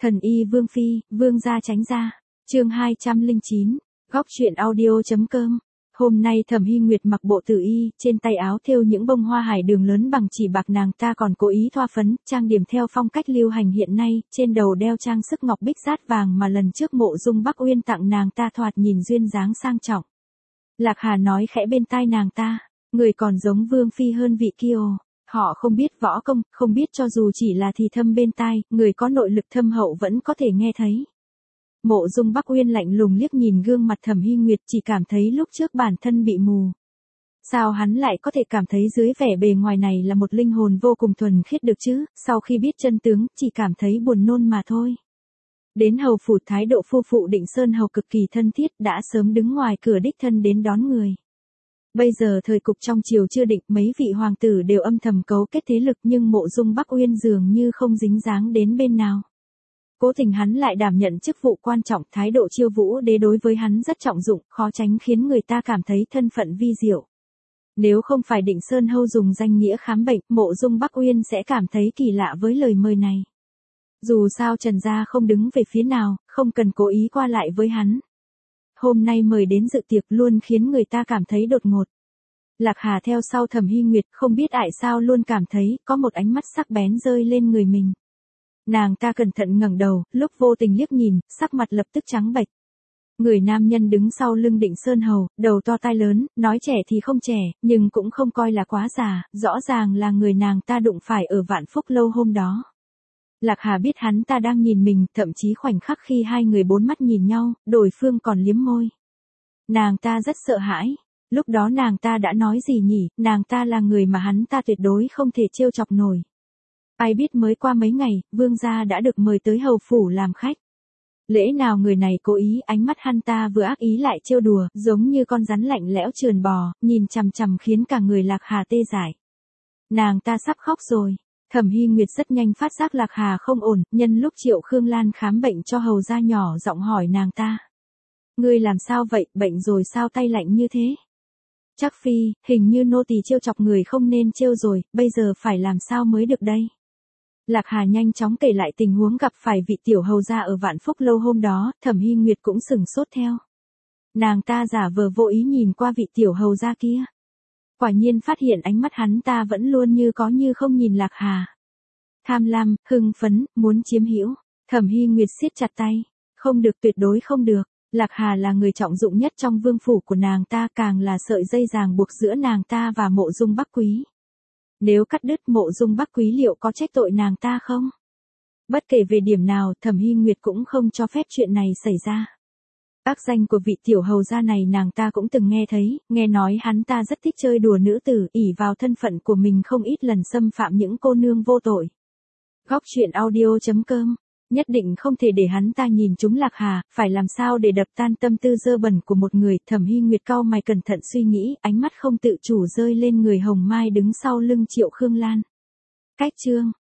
Thần y Vương Phi, Vương gia tránh ra. Chương 209, góc truyện audio.com. Hôm nay Thẩm Hy Nguyệt mặc bộ tử y, trên tay áo thêu những bông hoa hải đường lớn bằng chỉ bạc, nàng ta còn cố ý thoa phấn, trang điểm theo phong cách lưu hành hiện nay, trên đầu đeo trang sức ngọc bích dát vàng mà lần trước Mộ Dung Bắc Uyên tặng nàng ta, thoạt nhìn duyên dáng sang trọng. Lạc Hà nói khẽ bên tai nàng ta, người còn giống Vương Phi hơn vị kia. Họ không biết võ công, không biết cho dù chỉ là thì thầm bên tai, người có nội lực thâm hậu vẫn có thể nghe thấy. Mộ Dung Bắc Uyên lạnh lùng liếc nhìn gương mặt Thẩm Hy Nguyệt, chỉ cảm thấy lúc trước bản thân bị mù. Sao hắn lại có thể cảm thấy dưới vẻ bề ngoài này là một linh hồn vô cùng thuần khiết được chứ, sau khi biết chân tướng, chỉ cảm thấy buồn nôn mà thôi. Đến hầu phủ, thái độ phu phụ Định Sơn hầu cực kỳ thân thiết, đã sớm đứng ngoài cửa đích thân đến đón người. Bây giờ thời cục trong triều chưa định, mấy vị hoàng tử đều âm thầm cấu kết thế lực, nhưng Mộ Dung Bắc Uyên dường như không dính dáng đến bên nào. Cố tình hắn lại đảm nhận chức vụ quan trọng, thái độ Chiêu Vũ Đế đối với hắn rất trọng dụng, khó tránh khiến người ta cảm thấy thân phận vi diệu. Nếu không phải Định Sơn hầu dùng danh nghĩa khám bệnh, Mộ Dung Bắc Uyên sẽ cảm thấy kỳ lạ với lời mời này. Dù sao Trần gia không đứng về phía nào, không cần cố ý qua lại với hắn. Hôm nay mời đến dự tiệc luôn khiến người ta cảm thấy đột ngột. Lạc Hà theo sau Thẩm Hy Nguyệt, không biết tại sao luôn cảm thấy có một ánh mắt sắc bén rơi lên người mình. Nàng ta cẩn thận ngẩng đầu, lúc vô tình liếc nhìn, sắc mặt lập tức trắng bệch. Người nam nhân đứng sau lưng Định Sơn hầu, đầu to tai lớn, nói trẻ thì không trẻ, nhưng cũng không coi là quá già, rõ ràng là người nàng ta đụng phải ở Vạn Phúc lâu hôm đó. Lạc Hà biết hắn ta đang nhìn mình, thậm chí khoảnh khắc khi hai người bốn mắt nhìn nhau, đối phương còn liếm môi. Nàng ta rất sợ hãi. Lúc đó nàng ta đã nói gì nhỉ, nàng ta là người mà hắn ta tuyệt đối không thể trêu chọc nổi. Ai biết mới qua mấy ngày, vương gia đã được mời tới hầu phủ làm khách. Lẽ nào người này cố ý, ánh mắt hắn ta vừa ác ý lại trêu đùa, giống như con rắn lạnh lẽo trườn bò, nhìn chằm chằm khiến cả người Lạc Hà tê dại. Nàng ta sắp khóc rồi. Thẩm Hy Nguyệt rất nhanh phát giác Lạc Hà không ổn, nhân lúc Triệu Khương Lan khám bệnh cho hầu gia nhỏ giọng hỏi nàng ta. Ngươi làm sao vậy, bệnh rồi sao tay lạnh như thế? Chắc phi, hình như nô tỳ trêu chọc người không nên trêu rồi, bây giờ phải làm sao mới được đây? Lạc Hà nhanh chóng kể lại tình huống gặp phải vị tiểu hầu gia ở Vạn Phúc lâu hôm đó, Thẩm Hy Nguyệt cũng sửng sốt theo. Nàng ta giả vờ vô ý nhìn qua vị tiểu hầu gia kia. Quả nhiên phát hiện ánh mắt hắn ta vẫn luôn như có như không nhìn Lạc Hà. Tham lam, hưng phấn, muốn chiếm hữu. Thẩm Hy Nguyệt siết chặt tay. Không được, tuyệt đối không được. Lạc Hà là người trọng dụng nhất trong vương phủ của nàng ta, càng là sợi dây ràng buộc giữa nàng ta và Mộ Dung Bắc Quý. Nếu cắt đứt, Mộ Dung Bắc Quý liệu có trách tội nàng ta không? Bất kể về điểm nào, Thẩm Hy Nguyệt cũng không cho phép chuyện này xảy ra. Ác danh của vị tiểu hầu gia này nàng ta cũng từng nghe thấy, nghe nói hắn ta rất thích chơi đùa nữ tử, ỷ vào thân phận của mình không ít lần xâm phạm những cô nương vô tội. Góc truyện audio.com. Nhất định không thể để hắn ta nhìn trúng Lạc Hà, phải làm sao để đập tan tâm tư dơ bẩn của một người. Thẩm Hy Nguyệt cau mày cẩn thận suy nghĩ, ánh mắt không tự chủ rơi lên người Hồng Mai đứng sau lưng Triệu Khương Lan. Cách chương